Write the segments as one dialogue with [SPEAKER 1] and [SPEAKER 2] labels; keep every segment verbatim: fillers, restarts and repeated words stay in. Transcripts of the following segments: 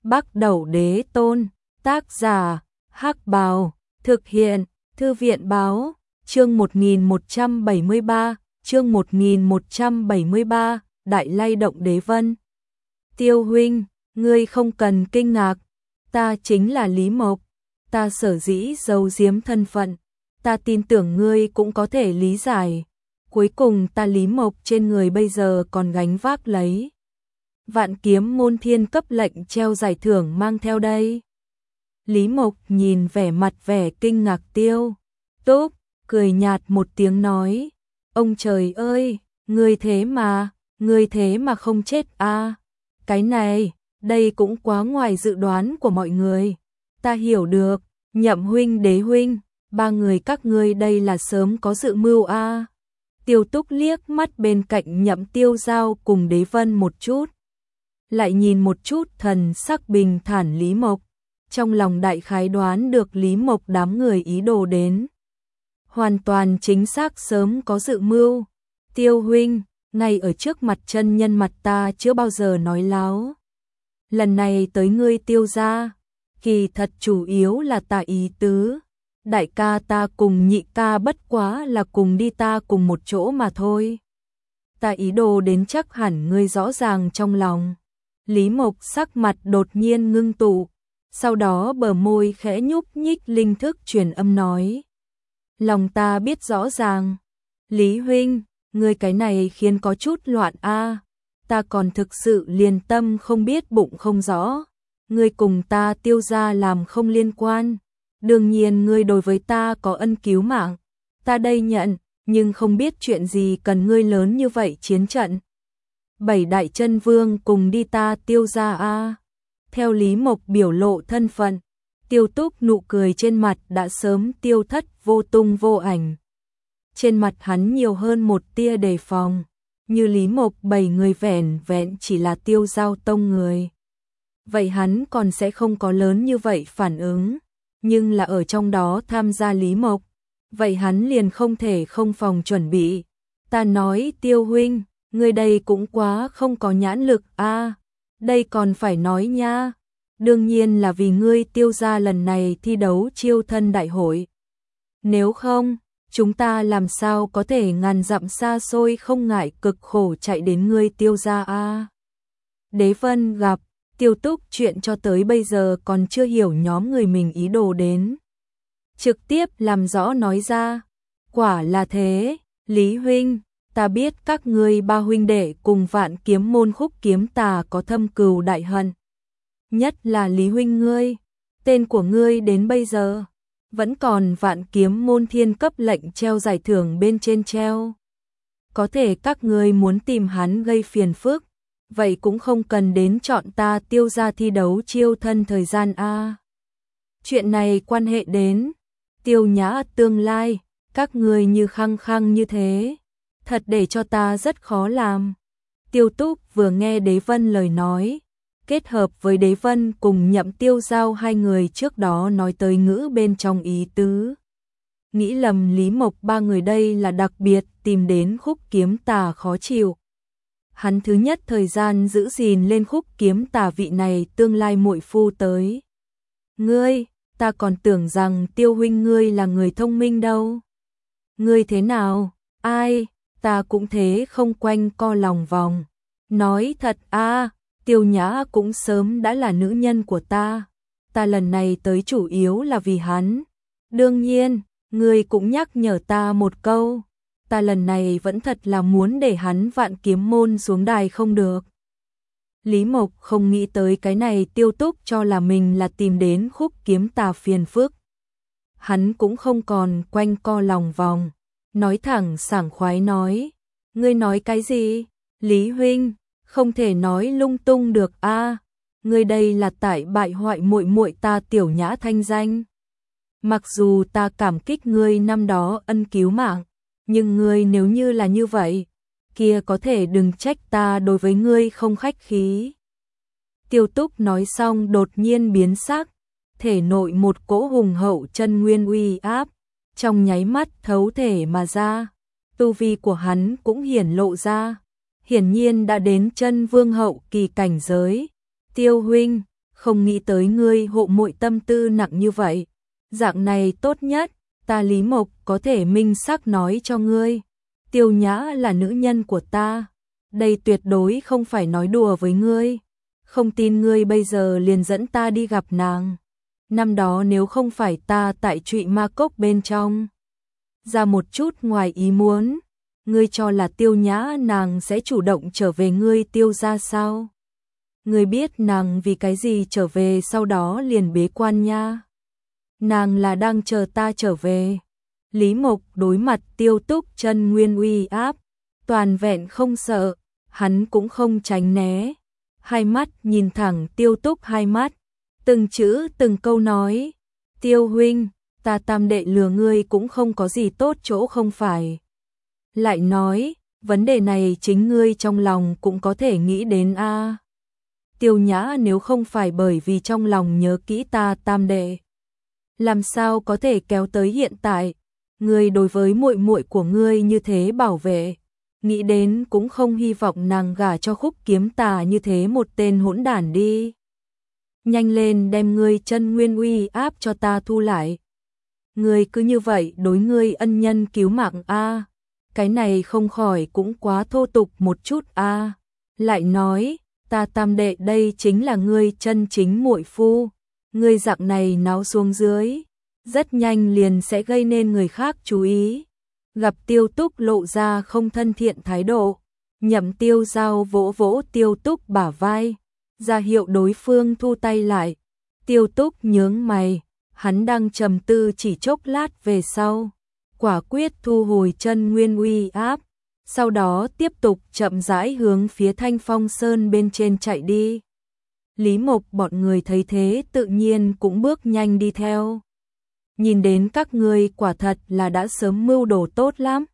[SPEAKER 1] Bắc Đẩu Đế Tôn, tác giả, Hắc Bào, thực hiện, Thư viện báo, chương một nghìn một trăm bảy mươi ba, chương một nghìn một trăm bảy mươi ba, Đại lay động đế vân. Tiêu huynh, ngươi không cần kinh ngạc, ta chính là Lý Mộc, ta sở dĩ giấu giếm thân phận, ta tin tưởng ngươi cũng có thể lý giải. Cuối cùng ta Lý Mộc trên người bây giờ còn gánh vác lấy Vạn Kiếm Môn Thiên cấp lệnh treo giải thưởng mang theo đây. Lý Mộc nhìn vẻ mặt vẻ kinh ngạc Tiêu Túc, cười nhạt một tiếng nói, ông trời ơi, ngươi thế mà, ngươi thế mà không chết à, cái này, đây cũng quá ngoài dự đoán của mọi người. Ta hiểu được, Nhậm huynh, Đế huynh, ba người các ngươi đây là sớm có dự mưu à. Tiêu Túc liếc mắt bên cạnh Nhậm Tiêu Giao cùng Đế Vân một chút, lại nhìn một chút thần sắc bình thản Lý Mộc, trong lòng đại khái đoán được Lý Mộc đám người ý đồ đến. Hoàn toàn chính xác sớm có dự mưu. Tiêu huynh, ngay ở trước mặt chân nhân mặt ta chưa bao giờ nói láo. Lần này tới ngươi Tiêu gia, kỳ thật chủ yếu là ta ý tứ. Đại ca ta cùng nhị ca bất quá là cùng đi ta cùng một chỗ mà thôi. Ta ý đồ đến chắc hẳn ngươi rõ ràng trong lòng. Lý Mộc sắc mặt đột nhiên ngưng tụ, sau đó bờ môi khẽ nhúc nhích linh thức truyền âm nói. Lòng ta biết rõ ràng. Lý huynh, ngươi cái này khiến có chút loạn a. Ta còn thực sự liền tâm không biết bụng không rõ. Ngươi cùng ta Tiêu gia làm không liên quan. Đương nhiên ngươi đối với ta có ân cứu mạng, ta đây nhận, nhưng không biết chuyện gì cần ngươi lớn như vậy chiến trận. Bảy đại chân vương cùng đi ta Tiêu gia a. Theo Lý Mộc biểu lộ thân phận, Tiêu Túc nụ cười trên mặt đã sớm tiêu thất vô tung vô ảnh. Trên mặt hắn nhiều hơn một tia đề phòng, như Lý Mộc bảy người vẻn vẹn chỉ là Tiêu Giao tông người. Vậy hắn còn sẽ không có lớn như vậy phản ứng. Nhưng là ở trong đó tham gia Lý Mộc, vậy hắn liền không thể không phòng chuẩn bị. Ta nói Tiêu huynh, ngươi đây cũng quá không có nhãn lực a. À, đây còn phải nói nha. Đương nhiên là vì ngươi Tiêu gia lần này thi đấu chiêu thân đại hội. Nếu không, chúng ta làm sao có thể ngàn dặm xa xôi không ngại cực khổ chạy đến ngươi Tiêu gia a. À, Đế Vân gặp Tiêu Túc chuyện cho tới bây giờ còn chưa hiểu nhóm người mình ý đồ đến. Trực tiếp làm rõ nói ra. Quả là thế, Lý huynh, ta biết các ngươi ba huynh đệ cùng Vạn Kiếm Môn Khúc Kiếm Tà có thâm cừu đại hận. Nhất là Lý huynh ngươi, tên của ngươi đến bây giờ vẫn còn Vạn Kiếm Môn Thiên cấp lệnh treo giải thưởng bên trên treo. Có thể các ngươi muốn tìm hắn gây phiền phức, vậy cũng không cần đến chọn ta Tiêu gia thi đấu chiêu thân thời gian a. Chuyện này quan hệ đến Tiêu Nhã tương lai, các người như khăng khăng như thế, thật để cho ta rất khó làm. Tiêu Túc vừa nghe Đế Vân lời nói, kết hợp với Đế Vân cùng Nhậm Tiêu Giao hai người trước đó nói tới ngữ bên trong ý tứ. Nghĩ lầm Lý Mộc ba người đây là đặc biệt tìm đến Khúc Kiếm Tà khó chịu. Hắn thứ nhất thời gian giữ gìn lên Khúc Kiếm Tà vị này tương lai muội phu tới. Ngươi, ta còn tưởng rằng Tiêu huynh ngươi là người thông minh đâu. Ngươi thế nào? Ai, ta cũng thế không quanh co lòng vòng. Nói thật a, à, Tiêu Nhã cũng sớm đã là nữ nhân của ta. Ta lần này tới chủ yếu là vì hắn. Đương nhiên, ngươi cũng nhắc nhở ta một câu. Ta lần này vẫn thật là muốn để hắn Vạn Kiếm Môn xuống đài không được. Lý Mộc không nghĩ tới cái này Tiêu Túc cho là mình là tìm đến Khúc Kiếm Tà phiền phức. Hắn cũng không còn quanh co lòng vòng, nói thẳng sảng khoái nói. Ngươi nói cái gì? Lý huynh, không thể nói lung tung được a. À, ngươi đây là tại bại hoại muội muội ta Tiểu Nhã thanh danh. Mặc dù ta cảm kích ngươi năm đó ân cứu mạng, nhưng ngươi nếu như là như vậy, kia có thể đừng trách ta đối với ngươi không khách khí. Tiêu Túc nói xong đột nhiên biến sắc, thể nội một cỗ hùng hậu chân nguyên uy áp, trong nháy mắt thấu thể mà ra, tu vi của hắn cũng hiển lộ ra, hiển nhiên đã đến chân vương hậu kỳ cảnh giới. Tiêu huynh, không nghĩ tới ngươi hộ muội tâm tư nặng như vậy. Dạng này tốt nhất, ta Lý Mộc có thể minh xác nói cho ngươi. Tiêu Nhã là nữ nhân của ta. Đây tuyệt đối không phải nói đùa với ngươi. Không tin ngươi bây giờ liền dẫn ta đi gặp nàng. Năm đó nếu không phải ta tại Trụy Ma Cốc bên trong ra một chút ngoài ý muốn, ngươi cho là Tiêu Nhã nàng sẽ chủ động trở về ngươi Tiêu gia sao? Ngươi biết nàng vì cái gì trở về sau đó liền bế quan nha? Nàng là đang chờ ta trở về. Lý Mộc đối mặt Tiêu Túc chân nguyên uy áp, toàn vẹn không sợ, hắn cũng không tránh né. Hai mắt nhìn thẳng Tiêu Túc hai mắt, từng chữ từng câu nói, Tiêu huynh, ta tam đệ lừa ngươi cũng không có gì tốt chỗ không phải. Lại nói, vấn đề này chính ngươi trong lòng cũng có thể nghĩ đến a. À. Tiêu Nhã nếu không phải bởi vì trong lòng nhớ kỹ ta tam đệ, làm sao có thể kéo tới hiện tại, ngươi đối với muội muội của ngươi như thế bảo vệ, nghĩ đến cũng không hy vọng nàng gả cho Khúc Kiếm Tà như thế một tên hỗn đản đi. Nhanh lên đem ngươi chân nguyên uy áp cho ta thu lại. Ngươi cứ như vậy đối ngươi ân nhân cứu mạng a, à. Cái này không khỏi cũng quá thô tục một chút a. À. Lại nói, ta tam đệ đây chính là ngươi chân chính muội phu, ngươi dạng này náo xuống dưới, rất nhanh liền sẽ gây nên người khác chú ý. Gặp Tiêu Túc lộ ra không thân thiện thái độ, Nhậm Tiêu Giao vỗ vỗ Tiêu Túc bả vai, ra hiệu đối phương thu tay lại. Tiêu Túc nhướng mày, hắn đang trầm tư chỉ chốc lát về sau, quả quyết thu hồi chân nguyên uy áp, sau đó tiếp tục chậm rãi hướng phía Thanh Phong Sơn bên trên chạy đi. Lý Mộc bọn người thấy thế tự nhiên cũng bước nhanh đi theo. Nhìn đến các ngươi quả thật là đã sớm mưu đồ tốt lắm.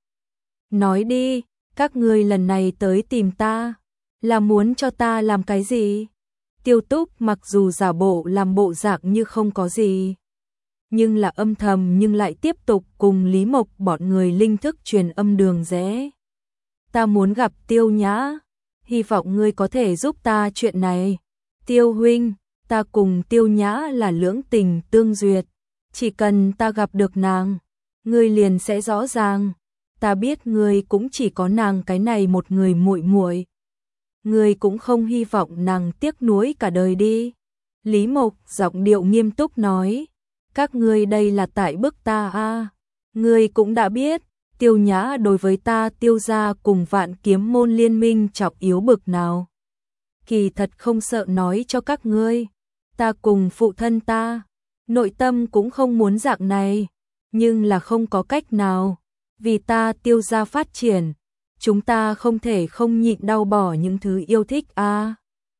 [SPEAKER 1] Nói đi, các ngươi lần này tới tìm ta, là muốn cho ta làm cái gì? Tiêu Túc mặc dù giả bộ làm bộ dạng như không có gì, nhưng là âm thầm nhưng lại tiếp tục cùng Lý Mộc bọn người linh thức truyền âm đường rẽ. Ta muốn gặp Tiêu Nhã, hy vọng ngươi có thể giúp ta chuyện này. Tiêu huynh, ta cùng Tiêu Nhã là lưỡng tình tương duyệt, chỉ cần ta gặp được nàng, ngươi liền sẽ rõ ràng. Ta biết ngươi cũng chỉ có nàng cái này một người muội muội, ngươi cũng không hy vọng nàng tiếc nuối cả đời đi. Lý Mộc giọng điệu nghiêm túc nói, các ngươi đây là tại bức ta a. À. Ngươi cũng đã biết, Tiêu Nhã đối với ta Tiêu gia cùng Vạn Kiếm môn liên minh trọng yếu bực nào. Kỳ thật không sợ nói cho các ngươi, ta cùng phụ thân ta, nội tâm cũng không muốn dạng này, nhưng là không có cách nào, vì ta Tiêu gia phát triển, chúng ta không thể không nhịn đau bỏ những thứ yêu thích a. À.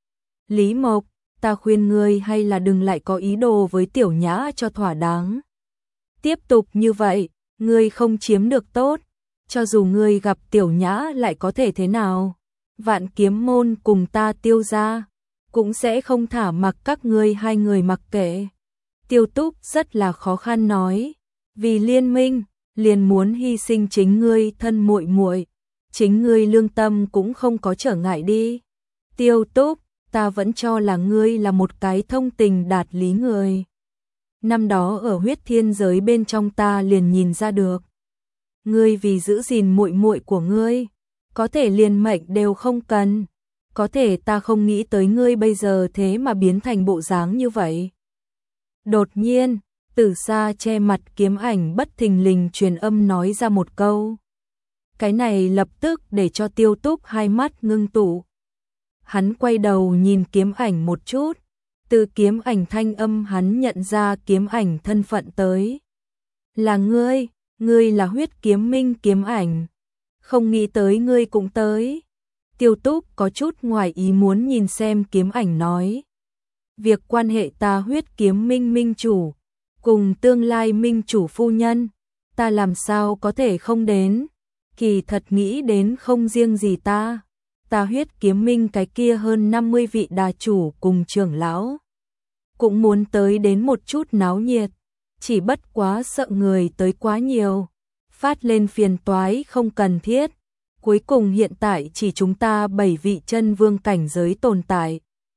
[SPEAKER 1] Lý Mộc, ta khuyên ngươi hay là đừng lại có ý đồ với Tiểu Nhã cho thỏa đáng. Tiếp tục như vậy, ngươi không chiếm được tốt, cho dù ngươi gặp Tiểu Nhã lại có thể thế nào? Vạn Kiếm môn cùng ta Tiêu gia cũng sẽ không thả mặc các ngươi hai người mặc kệ. Tiêu Túc rất là khó khăn nói, vì liên minh, liền muốn hy sinh chính ngươi thân muội muội, chính ngươi lương tâm cũng không có trở ngại đi. Tiêu Túc, ta vẫn cho là ngươi là một cái thông tình đạt lý người. Năm đó ở huyết thiên giới bên trong ta liền nhìn ra được. Ngươi vì giữ gìn muội muội của ngươi, có thể liền mệnh đều không cần. Có thể ta không nghĩ tới ngươi bây giờ thế mà biến thành bộ dáng như vậy. Đột nhiên, từ xa che mặt Kiếm Ảnh bất thình lình truyền âm nói ra một câu. Cái này lập tức để cho Tiêu Túc hai mắt ngưng tụ. Hắn quay đầu nhìn Kiếm Ảnh một chút, từ Kiếm Ảnh thanh âm hắn nhận ra Kiếm Ảnh thân phận tới. Là ngươi, ngươi là Huyết Kiếm Minh Kiếm Ảnh. Không nghĩ tới ngươi cũng tới. Tiêu Túc có chút ngoài ý muốn nhìn xem Kiếm Ảnh nói. Việc quan hệ ta Huyết Kiếm Minh minh chủ, cùng tương lai minh chủ phu nhân, ta làm sao có thể không đến. Kỳ thật nghĩ đến không riêng gì ta, ta Huyết Kiếm Minh cái kia hơn năm mươi vị đà chủ cùng trưởng lão cũng muốn tới đến một chút náo nhiệt, chỉ bất quá sợ người tới quá nhiều, phát lên phiền toái không cần thiết. Cuối cùng hiện tại chỉ chúng ta bảy vị chân vương cảnh giới tồn tại.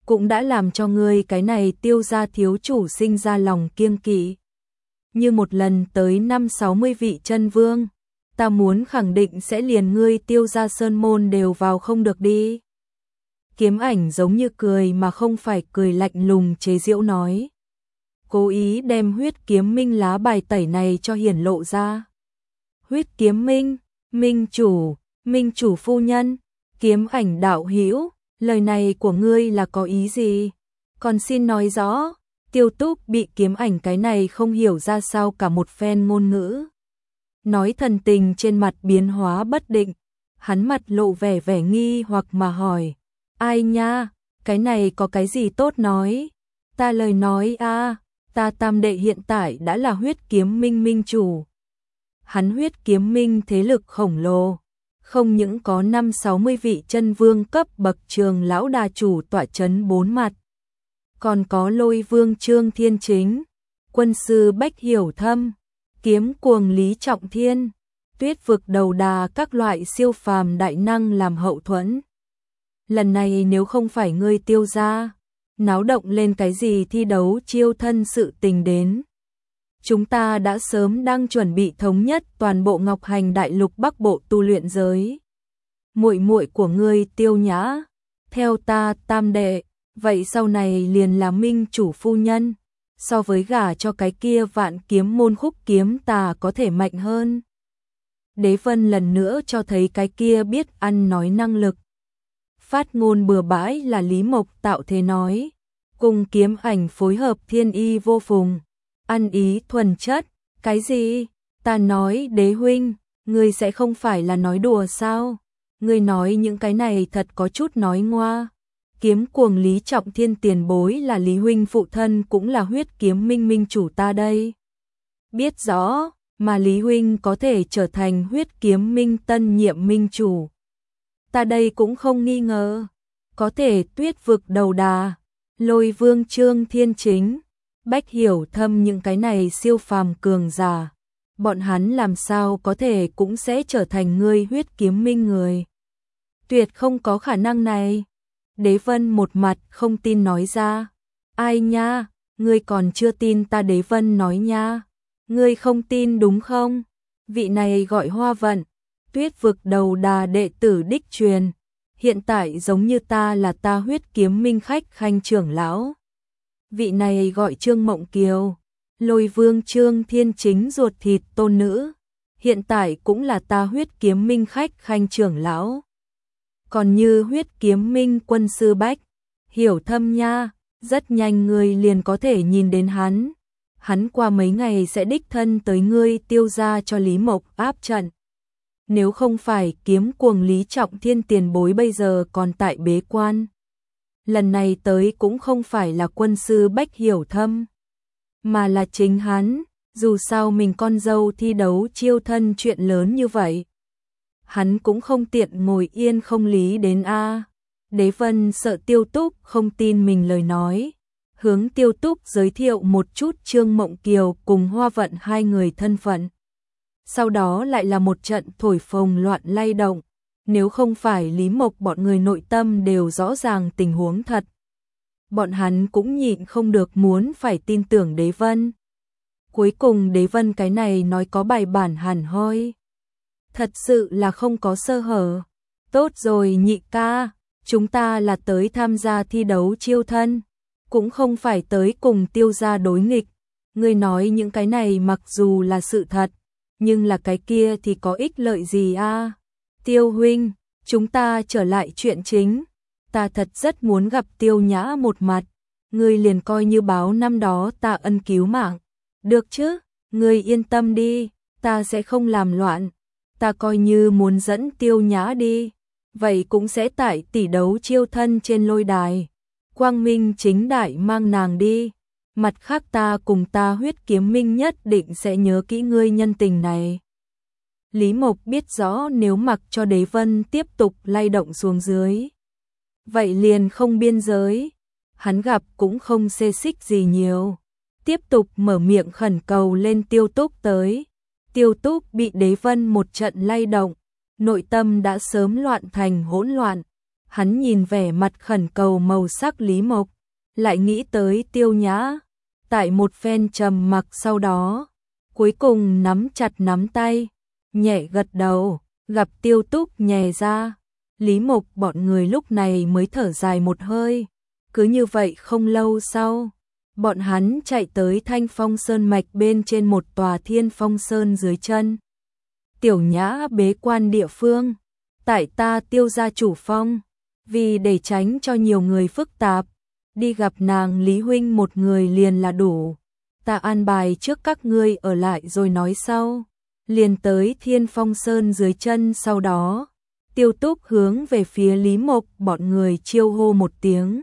[SPEAKER 1] cũng đã làm cho ngươi cái này Tiêu gia thiếu chủ sinh ra lòng kiêng kỵ. Như một lần tới năm sáu mươi vị chân vương, ta muốn khẳng định sẽ liền ngươi Tiêu gia sơn môn đều vào không được đi. Kiếm Ảnh giống như cười mà không phải cười, lạnh lùng chế giễu nói. Cố ý đem Huyết Kiếm Minh lá bài tẩy này cho hiển lộ ra. Huyết Kiếm Minh, Minh chủ, Minh chủ phu nhân, Kiếm Ảnh đạo hữu, lời này của ngươi là có ý gì? Còn xin nói rõ. Tiêu Túc bị Kiếm Ảnh cái này không hiểu ra sao cả một phen ngôn ngữ. Nói thần tình trên mặt biến hóa bất định, hắn mặt lộ vẻ vẻ nghi hoặc mà hỏi. Ai nha, cái này có cái gì tốt nói? Ta lời nói a, ta Tam đệ hiện tại đã là Huyết Kiếm Minh minh chủ. Hắn Huyết Kiếm Minh thế lực khổng lồ, không những có năm sáu mươi vị chân vương cấp bậc trường lão đà chủ tọa chấn bốn mặt, còn có Lôi Vương Trương Thiên Chính, quân sư Bách Hiểu Thâm, kiếm cuồng Lý Trọng Thiên, Tuyết vực đầu đà các loại siêu phàm đại năng làm hậu thuẫn. Lần này nếu không phải ngươi Tiêu gia náo động lên cái gì thi đấu chiêu thân sự tình đến, chúng ta đã sớm đang chuẩn bị thống nhất toàn bộ Ngọc Hành Đại Lục Bắc Bộ tu luyện giới. Muội muội của ngươi Tiêu Nhã, theo ta Tam đệ, vậy sau này liền là minh chủ phu nhân, so với gả cho cái kia Vạn Kiếm môn Khúc Kiếm Tà có thể mạnh hơn. Đế Vân lần nữa cho thấy cái kia biết ăn nói năng lực. Phát ngôn bừa bãi là Lý Mộc tạo thế nói, cùng Kiếm Ảnh phối hợp thiên y vô phùng, ăn ý thuần chất. Cái gì? Ta nói Đế huynh, ngươi sẽ không phải là nói đùa sao? Ngươi nói những cái này thật có chút nói ngoa. Kiếm cuồng Lý Trọng Thiên tiền bối là Lý huynh phụ thân, cũng là Huyết Kiếm Minh minh chủ ta đây. Biết rõ, mà Lý huynh có thể trở thành Huyết Kiếm Minh tân nhiệm minh chủ, ta đây cũng không nghi ngờ. Có thể Tuyết vực đầu đà, Lôi Vương Trương Thiên Chính, Bách Hiểu Thâm, những cái này siêu phàm cường giả, bọn hắn làm sao có thể cũng sẽ trở thành ngươi Huyết Kiếm Minh người? Tuyệt không có khả năng này. Đế Vân một mặt không tin nói ra. Ai nha, ngươi còn chưa tin ta? Đế Vân nói nha. Ngươi không tin đúng không? Vị này gọi Hoa Vận, Tuyết vực đầu đà đệ tử đích truyền, hiện tại giống như ta là ta Huyết Kiếm Minh khách khanh trưởng lão. Vị này gọi Trương Mộng Kiều, Lôi Vương Trương Thiên Chính ruột thịt tôn nữ, hiện tại cũng là ta Huyết Kiếm Minh khách khanh trưởng lão. Còn như Huyết Kiếm Minh quân sư Bách Hiểu Thâm nha, rất nhanh ngươi liền có thể nhìn đến hắn. Hắn qua mấy ngày sẽ đích thân tới ngươi Tiêu gia cho Lý Mộc áp trận. Nếu không phải kiếm cuồng Lý Trọng Thiên tiền bối bây giờ còn tại bế quan, lần này tới cũng không phải là quân sư Bách Hiểu Thâm, mà là chính hắn. Dù sao mình con dâu thi đấu chiêu thân chuyện lớn như vậy, hắn cũng không tiện ngồi yên không lý đến a. Đế Vân sợ Tiêu Túc không tin mình lời nói, hướng Tiêu Túc giới thiệu một chút Trương Mộng Kiều cùng Hoa Vận hai người thân phận. Sau đó lại là một trận thổi phồng loạn lay động, nếu không phải Lý Mộc bọn người nội tâm đều rõ ràng tình huống thật, bọn hắn cũng nhịn không được muốn phải tin tưởng Đế Vân. Cuối cùng Đế Vân cái này nói có bài bản hẳn hoi, thật sự là không có sơ hở. Tốt rồi nhị ca, chúng ta là tới tham gia thi đấu chiêu thân, cũng không phải tới cùng Tiêu gia đối nghịch. Ngươi nói những cái này mặc dù là sự thật, nhưng là cái kia thì có ích lợi gì a? Tiêu huynh, chúng ta trở lại chuyện chính. Ta thật rất muốn gặp Tiêu Nhã một mặt, ngươi liền coi như báo năm đó ta ân cứu mạng. Được chứ, ngươi yên tâm đi, ta sẽ không làm loạn. Ta coi như muốn dẫn Tiêu Nhã đi, vậy cũng sẽ tại tỷ đấu chiêu thân trên lôi đài, quang minh chính đại mang nàng đi. Mặt khác ta cùng ta Huyết Kiếm Minh nhất định sẽ nhớ kỹ ngươi nhân tình này. Lý Mộc biết rõ nếu mặc cho Đế Vân tiếp tục lay động xuống dưới, vậy liền không biên giới. Hắn gặp cũng không xê xích gì nhiều, tiếp tục mở miệng khẩn cầu lên Tiêu Túc tới. Tiêu Túc bị Đế Vân một trận lay động, nội tâm đã sớm loạn thành hỗn loạn. Hắn nhìn vẻ mặt khẩn cầu màu sắc Lý Mộc, lại nghĩ tới Tiêu Nhã, tại một phen trầm mặc sau đó, cuối cùng nắm chặt nắm tay, nhẹ gật đầu, gặp Tiêu Túc nhè ra, Lý Mộc bọn người lúc này mới thở dài một hơi. Cứ như vậy không lâu sau, bọn hắn chạy tới Thanh Phong Sơn mạch bên trên một tòa Thiên Phong Sơn dưới chân. Tiểu Nhã bế quan địa phương, tại ta Tiêu gia chủ phong, vì để tránh cho nhiều người phức tạp, đi gặp nàng Lý huynh một người liền là đủ. Ta an bài trước các ngươi ở lại rồi nói sau. Liền tới Thiên Phong Sơn dưới chân sau đó, Tiêu Túc hướng về phía Lý Mộc bọn người chiêu hô một tiếng.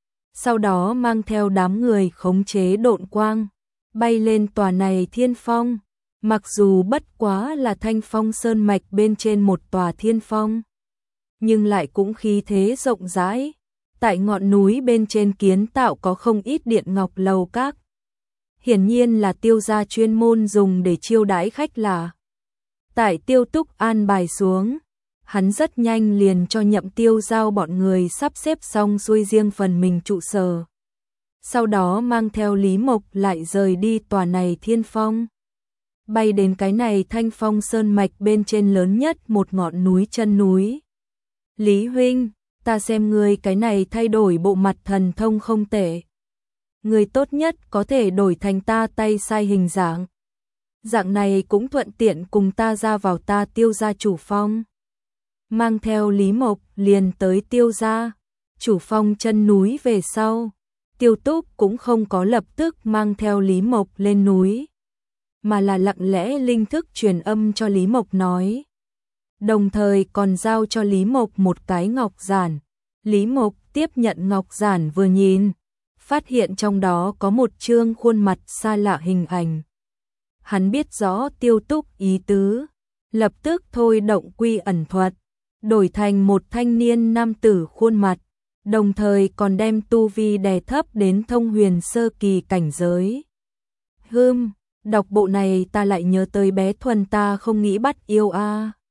[SPEAKER 1] Sau đó mang theo đám người khống chế độn quang, bay lên tòa này thiên phong. Mặc dù bất quá là Thanh Phong Sơn mạch bên trên một tòa thiên phong, nhưng lại cũng khí thế rộng rãi. Tại ngọn núi bên trên kiến tạo có không ít điện ngọc lầu các. Hiển nhiên là Tiêu gia chuyên môn dùng để chiêu đãi khách lạ. Tại Tiêu Túc an bài xuống, hắn rất nhanh liền cho Nhậm Tiêu giao bọn người sắp xếp xong xuôi riêng phần mình trụ sở. Sau đó mang theo Lý Mộc lại rời đi tòa này thiên phong. Bay đến cái này Thanh Phong Sơn mạch bên trên lớn nhất một ngọn núi chân núi. Lý huynh, ta xem ngươi cái này thay đổi bộ mặt thần thông không tệ. Ngươi tốt nhất có thể đổi thành ta tay sai hình dạng. Dạng này cũng thuận tiện cùng ta ra vào ta Tiêu gia chủ phong. Mang theo Lý Mộc liền tới Tiêu gia chủ phong chân núi về sau. Tiêu Túc cũng không có lập tức mang theo Lý Mộc lên núi, mà là lặng lẽ linh thức truyền âm cho Lý Mộc nói. Đồng thời còn giao cho Lý Mộc một cái ngọc giản. Lý Mộc tiếp nhận ngọc giản vừa nhìn, phát hiện trong đó có một chương khuôn mặt xa lạ hình ảnh. Hắn biết rõ Tiêu Túc ý tứ, lập tức thôi động quy ẩn thuật, đổi thành một thanh niên nam tử khuôn mặt, đồng thời còn đem tu vi đè thấp đến thông huyền sơ kỳ cảnh giới. Hừm, đọc bộ này ta lại nhớ tới bé Thuần ta không nghĩ bắt yêu a.